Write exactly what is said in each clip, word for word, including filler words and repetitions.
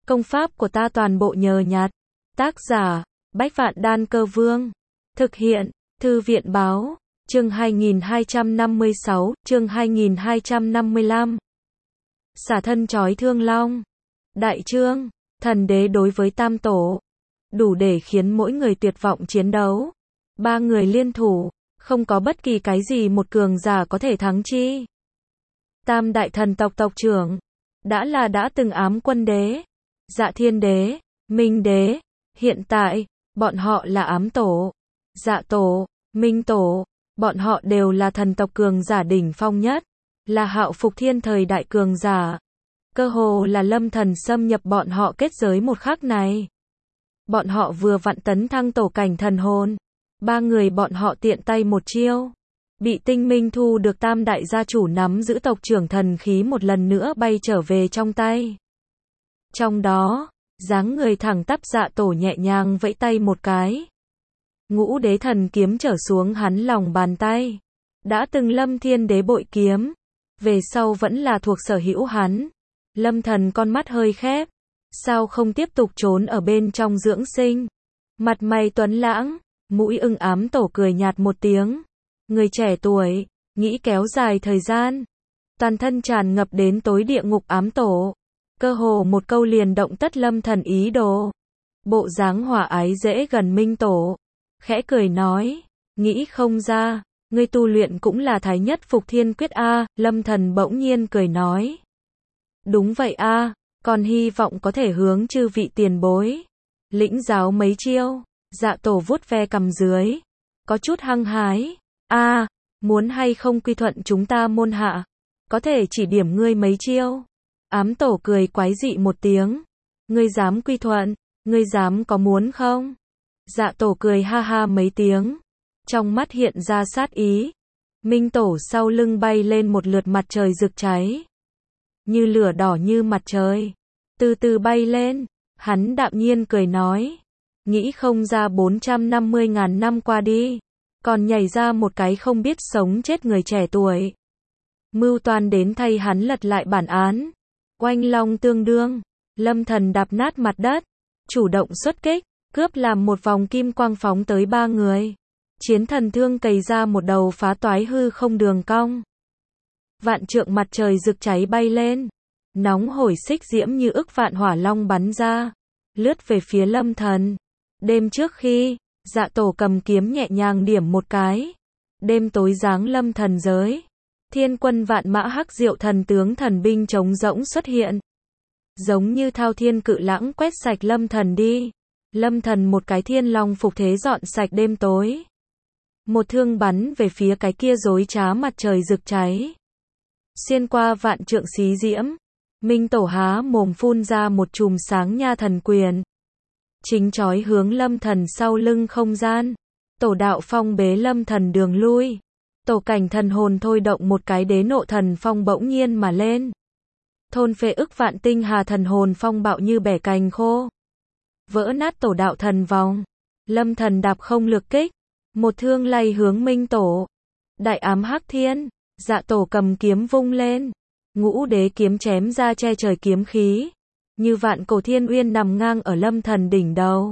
Công pháp của ta toàn bộ nhờ nhặt. Tác giả, Bách Vạn Đan Cơ Vương. Thực hiện, Thư viện Báo. Chương hai nghìn hai trăm năm mươi sáu, chương hai nghìn hai trăm năm mươi lăm. Xả thân trói thương long. Đại chương, thần đế đối với tam tổ. Đủ để khiến mỗi người tuyệt vọng chiến đấu. Ba người liên thủ, không có bất kỳ cái gì một cường giả có thể thắng chi. Tam đại thần tộc tộc trưởng, đã là đã từng ám quân đế, Dạ Thiên Đế, Minh Đế, hiện tại, bọn họ là ám tổ, Dạ Tổ, Minh Tổ, bọn họ đều là thần tộc cường giả đỉnh phong nhất, là Hạo Phục Thiên thời đại cường giả. Cơ hồ là Lâm Thần xâm nhập bọn họ kết giới một khắc này. Bọn họ vừa vặn tấn thăng tổ cảnh thần hồn, ba người bọn họ tiện tay một chiêu, bị Tinh Minh thu được tam đại gia chủ nắm giữ tộc trưởng thần khí một lần nữa bay trở về trong tay. Trong đó, dáng người thẳng tắp Dạ Tổ nhẹ nhàng vẫy tay một cái. Ngũ đế thần kiếm trở xuống hắn lòng bàn tay. Đã từng Lâm Thiên Đế bội kiếm, về sau vẫn là thuộc sở hữu hắn. Lâm Thần con mắt hơi khép, sao không tiếp tục trốn ở bên trong dưỡng sinh. Mặt mày tuấn lãng, mũi ưng ám tổ cười nhạt một tiếng. Người trẻ tuổi, nghĩ kéo dài thời gian. Toàn thân tràn ngập đến tối địa ngục ám tổ. Cơ hồ một câu liền động tất Lâm Thần ý đồ. Bộ dáng hòa ái dễ gần Minh Tổ. Khẽ cười nói, nghĩ không ra, ngươi tu luyện cũng là Thái Nhất Phục Thiên Quyết a. Lâm Thần bỗng nhiên cười nói. Đúng vậy a, còn hy vọng có thể hướng chư vị tiền bối. Lĩnh giáo mấy chiêu. Dạ Tổ vuốt ve cằm dưới. Có chút hăng hái. A, muốn hay không quy thuận chúng ta môn hạ. Có thể chỉ điểm ngươi mấy chiêu. Ám tổ cười quái dị một tiếng. Ngươi dám quy thuận, ngươi dám có muốn không? Dạ Tổ cười ha ha mấy tiếng. Trong mắt hiện ra sát ý. Minh Tổ sau lưng bay lên một lượt mặt trời rực cháy. Như lửa đỏ như mặt trời. Từ từ bay lên. Hắn đạm nhiên cười nói. Nghĩ không ra bốn trăm năm mươi ngàn năm qua đi. Còn nhảy ra một cái không biết sống chết người trẻ tuổi. Mưu toan đến thay hắn lật lại bản án. Oanh long tương đương. Lâm Thần đạp nát mặt đất. Chủ động xuất kích. Cướp làm một vòng kim quang phóng tới ba người. Chiến thần thương cày ra một đầu phá toái hư không đường cong. Vạn trượng mặt trời rực cháy bay lên. Nóng hổi xích diễm như ức vạn hỏa long bắn ra. Lướt về phía Lâm Thần. Đêm trước khi, Dạ Tổ cầm kiếm nhẹ nhàng điểm một cái. Đêm tối giáng Lâm Thần giới. Thiên quân vạn mã hắc diệu thần tướng thần binh trống rỗng xuất hiện. Giống như thao thiên cự lãng quét sạch Lâm Thần đi. Lâm Thần một cái thiên long phục thế dọn sạch đêm tối. Một thương bắn về phía cái kia dối trá mặt trời rực cháy. Xuyên qua vạn trượng xí diễm. Minh Tổ há mồm phun ra một chùm sáng nha thần quyền. Chính chói hướng Lâm Thần sau lưng không gian. Tổ đạo phong bế Lâm Thần đường lui. Tổ cảnh thần hồn thôi động một cái đế nộ thần phong bỗng nhiên mà lên. Thôn phệ ức vạn tinh hà thần hồn phong bạo như bẻ cành khô. Vỡ nát tổ đạo thần vòng. Lâm Thần đạp không lực kích. Một thương lay hướng Minh Tổ. Đại ám hắc thiên. Dạ Tổ cầm kiếm vung lên. Ngũ đế kiếm chém ra che trời kiếm khí. Như vạn cổ thiên uyên nằm ngang ở Lâm Thần đỉnh đầu.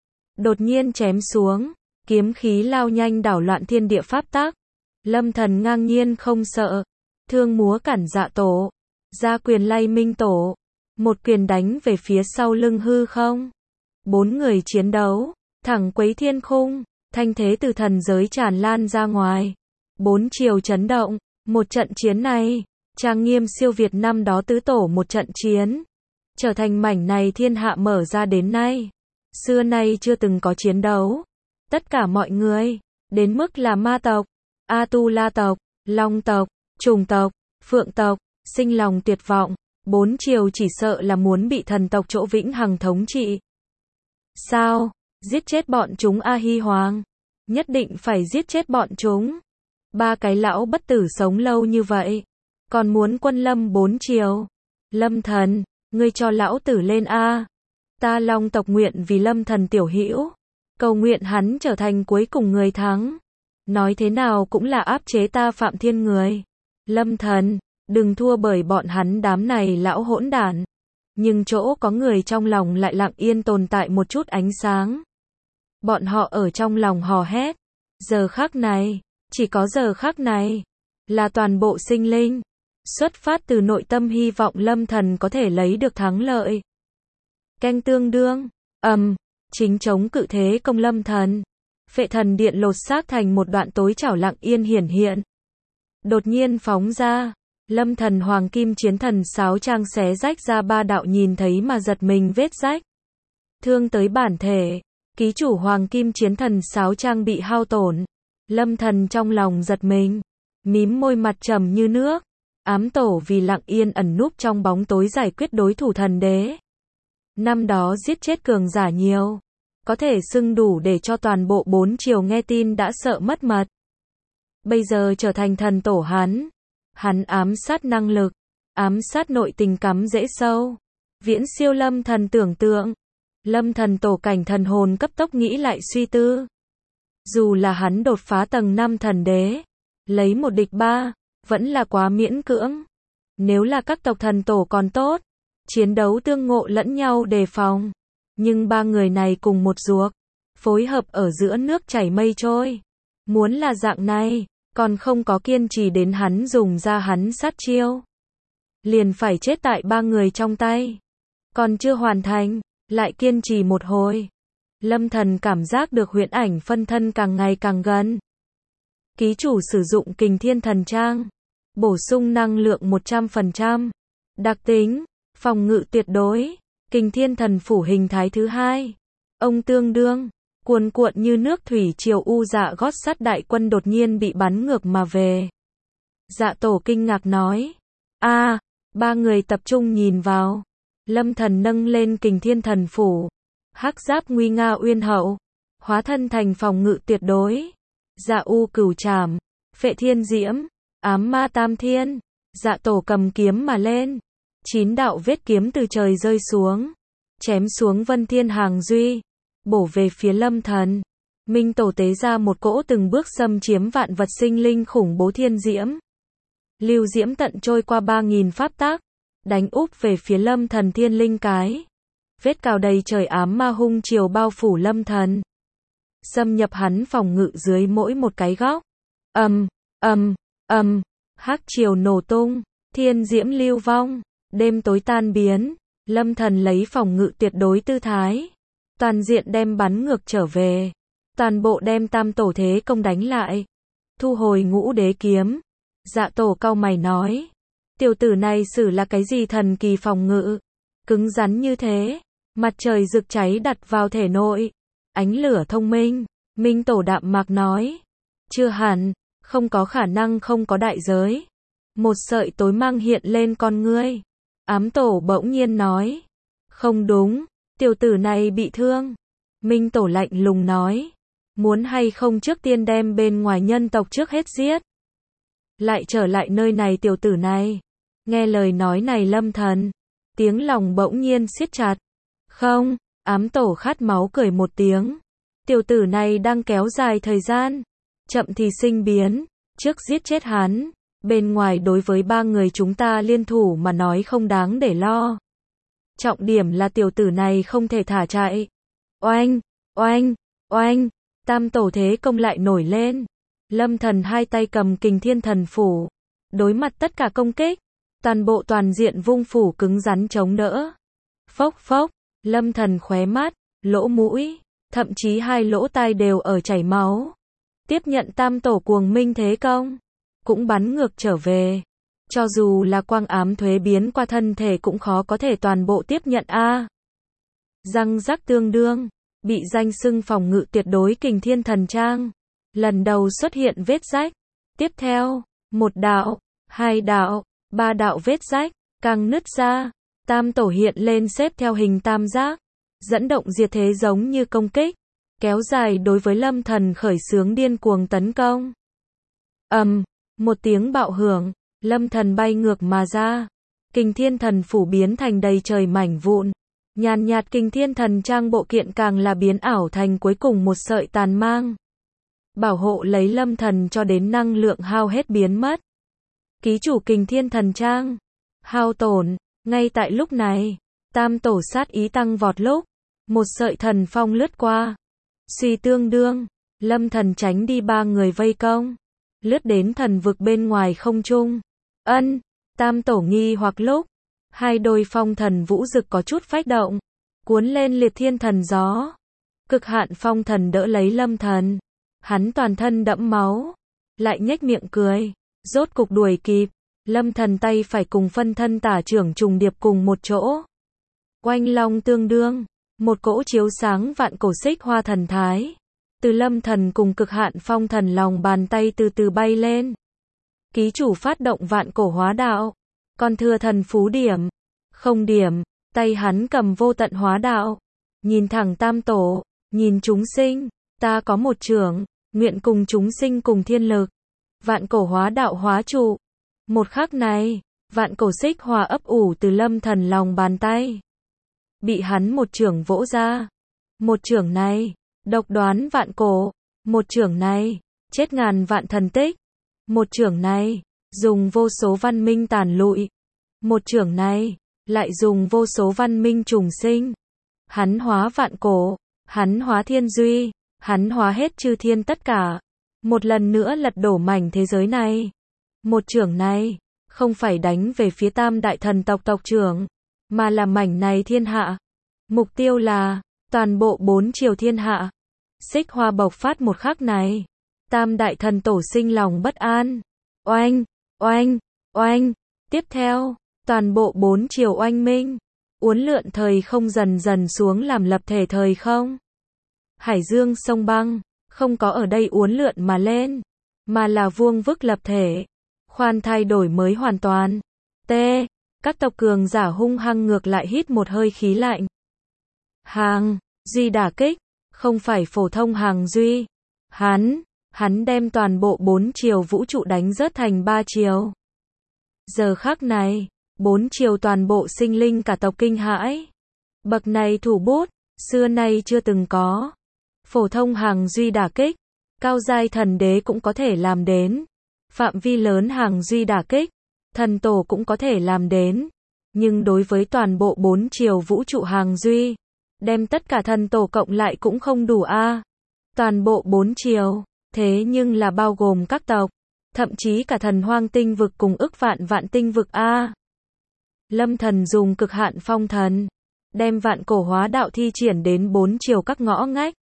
Đột nhiên chém xuống. Kiếm khí lao nhanh đảo loạn thiên địa pháp tắc. Lâm Thần ngang nhiên không sợ. Thương múa cản Dạ Tổ. Ra quyền lay Minh Tổ. Một quyền đánh về phía sau lưng hư không. Bốn người chiến đấu. Thẳng quấy thiên khung. Thanh thế từ thần giới tràn lan ra ngoài. Bốn chiều chấn động. Một trận chiến này. Trang nghiêm siêu việt năm đó tứ tổ một trận chiến. Trở thành mảnh này thiên hạ mở ra đến nay. Xưa nay chưa từng có chiến đấu. Tất cả mọi người. Đến mức là ma tộc. A-tu-la tộc. Long tộc. Trùng tộc. Phượng tộc. Sinh lòng tuyệt vọng. Bốn chiều chỉ sợ là muốn bị thần tộc chỗ vĩnh hằng thống trị. Sao? Giết chết bọn chúng A Hy Hoàng. Nhất định phải giết chết bọn chúng. Ba cái lão bất tử sống lâu như vậy. Còn muốn quân lâm bốn chiều. Lâm Thần, ngươi cho lão tử lên A. Ta Long tộc nguyện vì Lâm Thần tiểu hữu. Cầu nguyện hắn trở thành cuối cùng người thắng. Nói thế nào cũng là áp chế ta Phạm Thiên người. Lâm Thần, đừng thua bởi bọn hắn đám này lão hỗn đản. nhưng chỗ có người trong lòng lại lặng yên tồn tại một chút ánh sáng. Bọn họ ở trong lòng hò hét. Giờ khắc này, chỉ có giờ khắc này, là toàn bộ sinh linh, xuất phát từ nội tâm hy vọng Lâm Thần có thể lấy được thắng lợi. Canh tương đương, ầm, um, chính chống cự thế công Lâm Thần. Phệ thần điện lột xác thành một đoạn tối chảo lặng yên hiển hiện. Đột nhiên phóng ra, Lâm Thần hoàng kim chiến thần sáo trang xé rách ra ba đạo nhìn thấy mà giật mình vết rách. Thương tới bản thể, ký chủ hoàng kim chiến thần sáo trang bị hao tổn. Lâm Thần trong lòng giật mình, mím môi mặt trầm như nước. Ám tổ vì lặng yên ẩn núp trong bóng tối giải quyết đối thủ thần đế. Năm đó giết chết cường giả nhiều, có thể xưng đủ để cho toàn bộ bốn triều nghe tin đã sợ mất mật. Bây giờ trở thành thần tổ hắn, hắn ám sát năng lực, ám sát nội tình cắm rễ sâu, viễn siêu Lâm Thần tưởng tượng. Lâm Thần tổ cảnh thần hồn cấp tốc nghĩ lại suy tư. Dù là hắn đột phá tầng năm thần đế, lấy một địch ba, vẫn là quá miễn cưỡng. Nếu là các tộc thần tổ còn tốt, chiến đấu tương ngộ lẫn nhau đề phòng. Nhưng ba người này cùng một ruột, phối hợp ở giữa nước chảy mây trôi. Muốn là dạng này, còn không có kiên trì đến hắn dùng ra hắn sát chiêu, liền phải chết tại ba người trong tay. Còn chưa hoàn thành, lại kiên trì một hồi. Lâm Thần cảm giác được huyễn ảnh phân thân càng ngày càng gần. Ký chủ sử dụng Kình Thiên Thần Trang, bổ sung năng lượng một trăm phần trăm. Đặc tính, phòng ngự tuyệt đối. Kình Thiên Thần Phủ hình thái thứ hai. Ông tương đương, cuồn cuộn như nước thủy triều u dạ gót sắt đại quân đột nhiên bị bắn ngược mà về. Dạ tổ kinh ngạc nói. a à, ba người tập trung nhìn vào. Lâm Thần nâng lên Kình Thiên Thần Phủ. Hắc giáp nguy nga uyên hậu, hóa thân thành phòng ngự tuyệt đối. Dạ u cửu trảm, phệ thiên diễm, ám ma tam thiên. Dạ tổ cầm kiếm mà lên. Chín đạo vết kiếm từ trời rơi xuống, chém xuống vân thiên hàng duy, bổ về phía Lâm Thần. Minh tổ tế ra một cỗ từng bước xâm chiếm vạn vật sinh linh khủng bố thiên diễm. Lưu diễm tận trôi qua ba nghìn pháp tắc, đánh úp về phía Lâm Thần thiên linh cái. Vết cào đầy trời ám ma hung chiều bao phủ Lâm Thần, xâm nhập hắn phòng ngự dưới mỗi một cái góc. Ầm, ầm, ầm, hắc chiều nổ tung, thiên diễm lưu vong, đêm tối tan biến. Lâm Thần lấy phòng ngự tuyệt đối tư thái, toàn diện đem bắn ngược trở về, toàn bộ đem tam tổ thế công đánh lại, thu hồi ngũ đế kiếm. Dạ tổ cau mày nói, tiểu tử này sử là cái gì thần kỳ phòng ngự, cứng rắn như thế. Mặt trời rực cháy đặt vào thể nội, ánh lửa thông minh. Minh tổ đạm mạc nói, chưa hẳn, không có khả năng không có đại giới. Một sợi tối mang hiện lên con ngươi. Ám tổ bỗng nhiên nói, không đúng, tiểu tử này bị thương. Minh tổ lạnh lùng nói, muốn hay không trước tiên đem bên ngoài nhân tộc trước hết giết, lại trở lại nơi này tiểu tử này. Nghe lời nói này Lâm Thần, tiếng lòng bỗng nhiên siết chặt. Không, ám tổ khát máu cười một tiếng. Tiểu tử này đang kéo dài thời gian, chậm thì sinh biến, trước giết chết hắn, bên ngoài đối với ba người chúng ta liên thủ mà nói không đáng để lo. Trọng điểm là tiểu tử này không thể thả chạy. Oanh, oanh, oanh, tam tổ thế công lại nổi lên. Lâm Thần hai tay cầm Kình Thiên Thần Phủ, đối mặt tất cả công kích, toàn bộ toàn diện vung phủ cứng rắn chống đỡ. Phốc phốc, Lâm Thần khóe mắt, lỗ mũi, thậm chí hai lỗ tai đều ở chảy máu. Tiếp nhận tam tổ cuồng minh thế công, cũng bắn ngược trở về. Cho dù là quang ám thuế biến qua thân thể cũng khó có thể toàn bộ tiếp nhận a. À. Răng rắc tương đương, bị danh xưng phòng ngự tuyệt đối Kình Thiên Thần Trang, lần đầu xuất hiện vết rách. Tiếp theo, một đạo, hai đạo, ba đạo vết rách, càng nứt ra. Tam tổ hiện lên xếp theo hình tam giác, dẫn động diệt thế giống như công kích, kéo dài đối với Lâm Thần khởi xướng điên cuồng tấn công. Ầm, um, một tiếng bạo hưởng, Lâm Thần bay ngược mà ra. Kình Thiên Thần Phủ biến thành đầy trời mảnh vụn. Nhàn nhạt Kình Thiên Thần Trang bộ kiện càng là biến ảo thành cuối cùng một sợi tàn mang. Bảo hộ lấy Lâm Thần cho đến năng lượng hao hết biến mất. Ký chủ Kình Thiên Thần Trang hao tổn. Ngay tại lúc này, Tam tổ sát ý tăng vọt lúc, một sợi thần phong lướt qua. Suy tương đương, Lâm Thần tránh đi ba người vây công, lướt đến thần vực bên ngoài không trung. Ân, Tam tổ nghi hoặc lúc, hai đôi phong thần vũ rực có chút phách động, cuốn lên liệt thiên thần gió. Cực hạn phong thần đỡ lấy Lâm Thần, hắn toàn thân đẫm máu, lại nhếch miệng cười, rốt cục đuổi kịp. Lâm Thần tay phải cùng phân thân tả trưởng trùng điệp cùng một chỗ. Oanh long tương đương, một cỗ chiếu sáng vạn cổ xích hoa thần thái, từ Lâm Thần cùng cực hạn phong thần lòng bàn tay từ từ bay lên. Ký chủ phát động vạn cổ hóa đạo, còn thừa thần phú điểm, không điểm, tay hắn cầm vô tận hóa đạo, nhìn thẳng Tam tổ, nhìn chúng sinh, ta có một chưởng, nguyện cùng chúng sinh cùng thiên lực. Vạn cổ hóa đạo hóa trụ. Một khắc này, vạn cổ xích hoa ấp ủ từ Lâm Thần lòng bàn tay, bị hắn một chưởng vỗ ra. Một chưởng này, độc đoán vạn cổ. Một chưởng này, chết ngàn vạn thần tích. Một chưởng này, dùng vô số văn minh tàn lụi. Một chưởng này, lại dùng vô số văn minh trùng sinh. Hắn hóa vạn cổ, hắn hóa thiên duy, hắn hóa hết chư thiên tất cả. Một lần nữa lật đổ mảnh thế giới này. Một chưởng này, không phải đánh về phía tam đại thần tộc tộc trưởng, mà là mảnh này thiên hạ. Mục tiêu là, toàn bộ bốn triều thiên hạ. Xích hoa bộc phát một khắc này, tam đại thần tổ sinh lòng bất an. Oanh, oanh, oanh, tiếp theo, toàn bộ bốn triều oanh minh, uốn lượn thời không dần dần xuống làm lập thể thời không. Hải dương sông băng, không có ở đây uốn lượn mà lên, mà là vuông vức lập thể. Khoan thai đổi mới hoàn toàn. T. Các tộc cường giả hung hăng ngược lại hít một hơi khí lạnh. Hàng Duy đả kích, không phải phổ thông Hàng Duy. Hắn, hắn đem toàn bộ bốn triều vũ trụ đánh rớt thành ba triều. Giờ khắc này, bốn triều toàn bộ sinh linh cả tộc kinh hãi. Bậc này thủ bút, xưa nay chưa từng có. Phổ thông Hàng Duy đả kích, cao giai thần đế cũng có thể làm đến. Phạm vi lớn Hàng Duy đả kích, thần tổ cũng có thể làm đến. Nhưng đối với toàn bộ bốn triều vũ trụ Hàng Duy, đem tất cả thần tổ cộng lại cũng không đủ a. À. Toàn bộ bốn triều, thế nhưng là bao gồm các tộc, thậm chí cả thần hoang tinh vực cùng ức vạn vạn tinh vực a. À. Lâm Thần dùng cực hạn phong thần, đem vạn cổ hóa đạo thi triển đến bốn triều các ngõ ngách.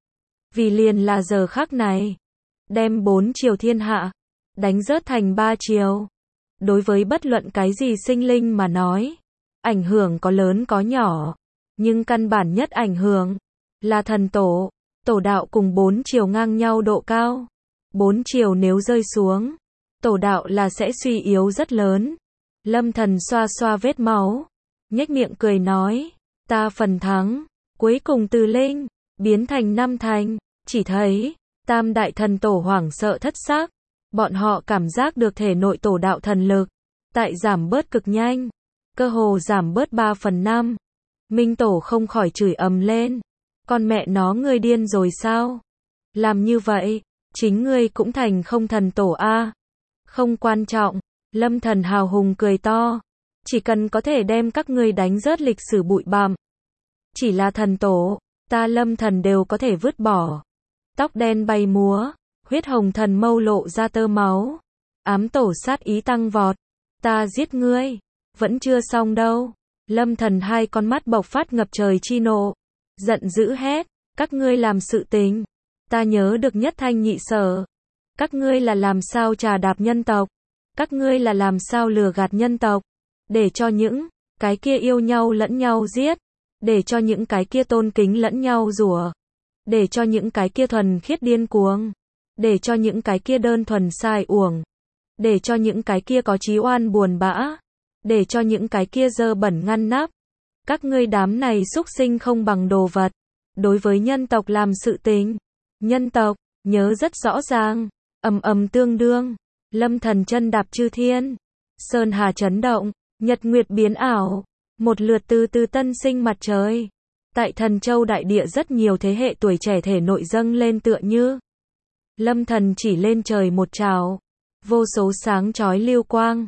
Vì liền là giờ khắc này, đem bốn triều thiên hạ đánh rớt thành ba triều. Đối với bất luận cái gì sinh linh mà nói, ảnh hưởng có lớn có nhỏ, nhưng căn bản nhất ảnh hưởng là thần tổ, tổ đạo cùng bốn triều ngang nhau độ cao. Bốn triều nếu rơi xuống, tổ đạo là sẽ suy yếu rất lớn. Lâm Thần xoa xoa vết máu, nhếch miệng cười nói, ta phần thắng, cuối cùng từ linh biến thành năm thành. Chỉ thấy tam đại thần tổ hoảng sợ thất xác. Bọn họ cảm giác được thể nội tổ đạo thần lực tại giảm bớt cực nhanh, cơ hồ giảm bớt ba phần năm. Minh tổ không khỏi chửi ầm lên, con mẹ nó ngươi điên rồi sao? Làm như vậy, chính ngươi cũng thành không thần tổ a. Không quan trọng, Lâm Thần hào hùng cười to, chỉ cần có thể đem các ngươi đánh rớt lịch sử bụi bặm. Chỉ là thần tổ, ta Lâm Thần đều có thể vứt bỏ. Tóc đen bay múa, huyết hồng thần mâu lộ ra tơ máu. Ám tổ sát ý tăng vọt. Ta giết ngươi, vẫn chưa xong đâu. Lâm Thần hai con mắt bộc phát ngập trời chi nộ, giận dữ hét, các ngươi làm sự tình, ta nhớ được nhất thanh nhị sở. Các ngươi là làm sao trà đạp nhân tộc, các ngươi là làm sao lừa gạt nhân tộc, để cho những cái kia yêu nhau lẫn nhau giết, để cho những cái kia tôn kính lẫn nhau rủa, để cho những cái kia thuần khiết điên cuồng, để cho những cái kia đơn thuần sai uổng, để cho những cái kia có chí oan buồn bã, để cho những cái kia dơ bẩn ngăn nắp. Các ngươi đám này xúc sinh không bằng đồ vật. Đối với nhân tộc làm sự tình, nhân tộc nhớ rất rõ ràng. Ầm ầm tương đương, Lâm Thần chân đạp chư thiên, sơn hà chấn động, nhật nguyệt biến ảo, một lượt từ từ tân sinh mặt trời. Tại Thần Châu đại địa rất nhiều thế hệ tuổi trẻ thể nội dâng lên tựa như. Lâm Thần chỉ lên trời một trào, vô số sáng chói lưu quang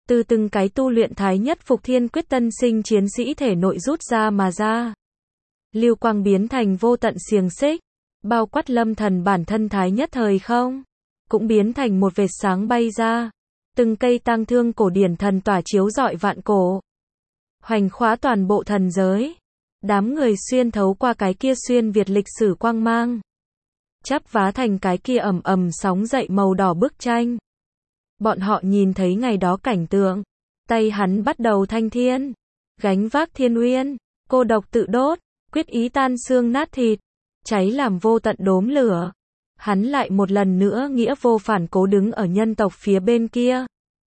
từ từng cái tu luyện Thái Nhất Phục Thiên Quyết tân sinh chiến sĩ thể nội rút ra mà ra. Lưu quang biến thành vô tận xiềng xích, bao quát Lâm Thần bản thân Thái Nhất Thời Không, cũng biến thành một vệt sáng bay ra. Từng cây tang thương cổ điển thần tỏa chiếu rọi vạn cổ, hoành khóa toàn bộ thần giới. Đám người xuyên thấu qua cái kia xuyên việt lịch sử quang mang, chắp vá thành cái kia ầm ầm sóng dậy màu đỏ bức tranh. Bọn họ nhìn thấy ngày đó cảnh tượng, tay hắn bắt đầu thanh thiên, gánh vác thiên uyên, cô độc tự đốt, quyết ý tan xương nát thịt, cháy làm vô tận đốm lửa. Hắn lại một lần nữa nghĩa vô phản cố đứng ở nhân tộc phía bên kia.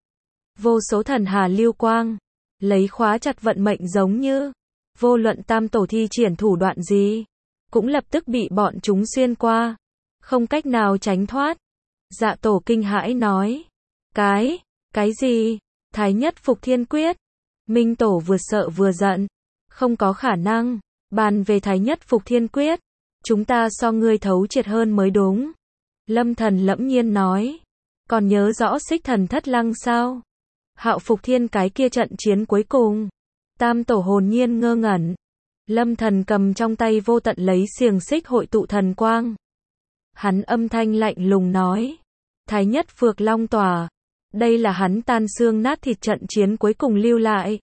Vô số thần hà lưu quang, lấy khóa chặt vận mệnh, giống như vô luận tam tổ thi triển thủ đoạn gì, cũng lập tức bị bọn chúng xuyên qua, không cách nào tránh thoát. Dạ tổ kinh hãi nói, cái, cái gì? Thái Nhất Phục Thiên Quyết? Minh tổ vừa sợ vừa giận, không có khả năng. Bàn về Thái Nhất Phục Thiên Quyết, chúng ta so ngươi thấu triệt hơn mới đúng. Lâm Thần lẫm nhiên nói, còn nhớ rõ Xích Thần Thất Lăng sao? Hạo Phục Thiên cái kia trận chiến cuối cùng. Tam tổ hồn nhiên ngơ ngẩn. Lâm Thần cầm trong tay vô tận lấy xiềng xích hội tụ thần quang. Hắn âm thanh lạnh lùng nói, Thái Nhất Phược Long Tòa, đây là hắn tan xương nát thịt trận chiến cuối cùng lưu lại.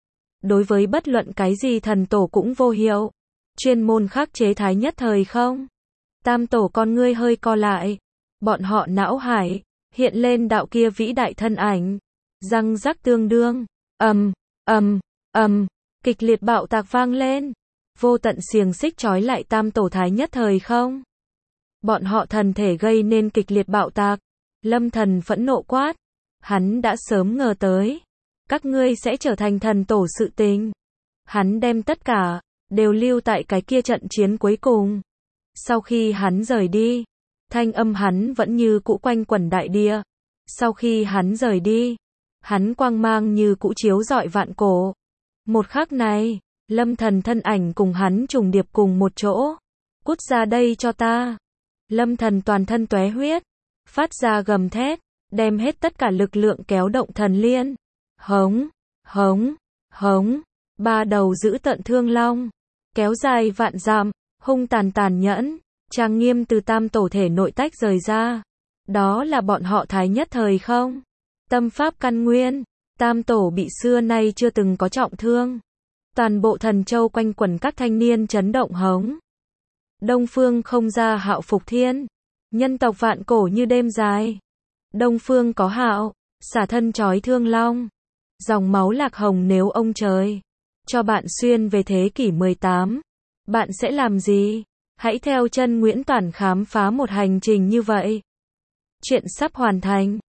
Đối với bất luận cái gì thần tổ cũng vô hiệu. Chuyên môn khắc chế Thái Nhất Thời Không. Tam tổ con ngươi hơi co lại. Bọn họ não hải hiện lên đạo kia vĩ đại thân ảnh, răng rắc tương đương, ầm, ầm, ầm, kịch liệt bạo tạc vang lên. Vô tận xiềng xích trói lại tam tổ Thái Nhất Thời Không. Bọn họ thần thể gây nên kịch liệt bạo tạc. Lâm Thần phẫn nộ quát, hắn đã sớm ngờ tới, các ngươi sẽ trở thành thần tổ sự tình. Hắn đem tất cả đều lưu tại cái kia trận chiến cuối cùng. Sau khi hắn rời đi, thanh âm hắn vẫn như cũ quanh quẩn đại địa. Sau khi hắn rời đi, hắn quang mang như cũ chiếu rọi vạn cổ. Một khắc này, Lâm Thần thân ảnh cùng hắn trùng điệp cùng một chỗ. Cút ra đây cho ta. Lâm Thần toàn thân tóe huyết, phát ra gầm thét, đem hết tất cả lực lượng kéo động thần liên. Hống, hống, hống, ba đầu giữ tận thương long, kéo dài vạn dặm, hung tàn tàn nhẫn, trang nghiêm từ tam tổ thể nội tách rời ra. Đó là bọn họ Thái Nhất Thời Không. Tâm pháp căn nguyên, tam tổ bị xưa nay chưa từng có trọng thương. Toàn bộ thần châu quanh quẩn các thanh niên chấn động hống. Đông phương không ra Hạo Phục Thiên. Nhân tộc vạn cổ như đêm dài. Đông phương có hạo, xả thân trói thương long. Dòng máu lạc hồng, nếu ông trời cho bạn xuyên về thế kỷ mười tám, bạn sẽ làm gì? Hãy theo chân Nguyễn Toản khám phá một hành trình như vậy. Chuyện sắp hoàn thành.